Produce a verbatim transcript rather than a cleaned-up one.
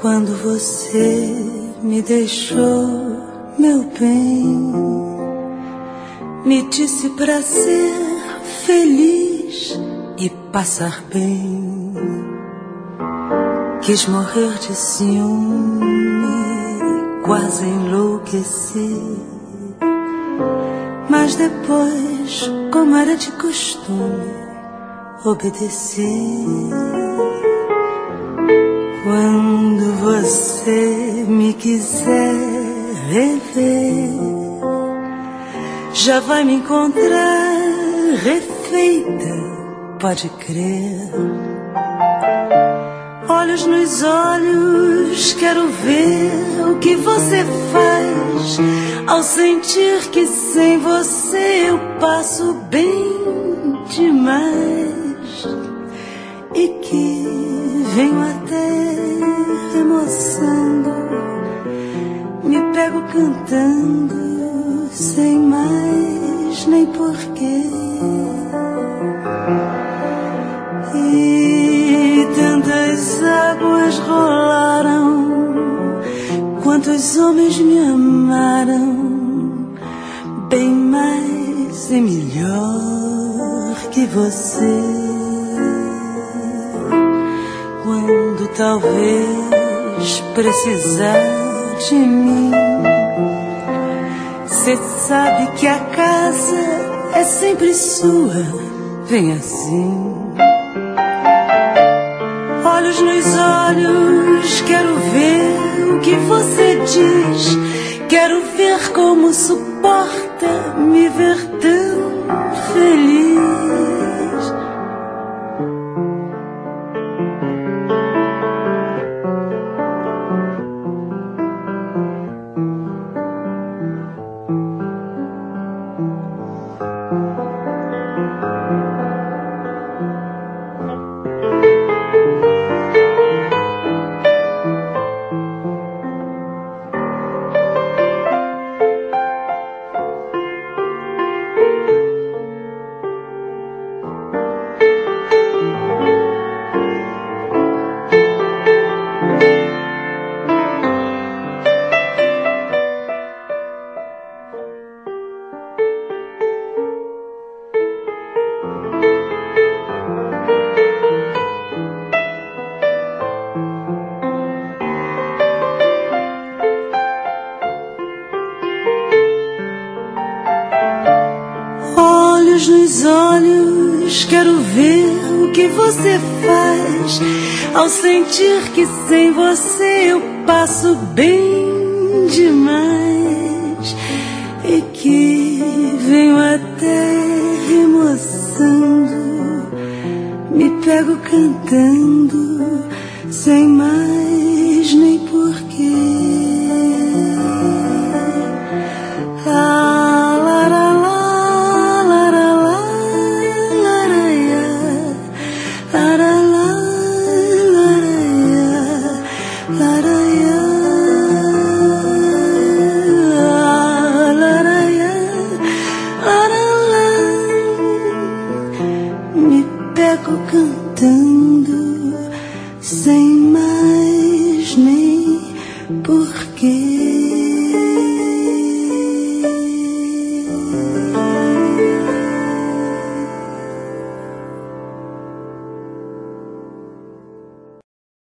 Quando você me deixou, meu bem, me disse pra ser feliz e passar bem. Quis morrer de ciúme, quase enlouquecer. Mas depois, como era de costume, obedeci. Quando você me quiser rever, já vai me encontrar refeita, pode crer. Olhos nos olhos, quero ver o que você faz ao sentir que sem você eu passo bem demais e que venho até remoçando, me pego cantando sem mais nem porquê. E tantas águas rolaram, quantos homens me amaram, bem mais e melhor que você. Quando talvez precisar de mim, cê sabe que a casa é sempre sua, vem assim. Olhos nos olhos, quero ver o que você diz, quero ver como suporta me ver tão feliz. Olhos nos olhos, quero ver o que você faz ao sentir que sem você eu passo bem demais e que venho até remoçando, me pego cantando sem mais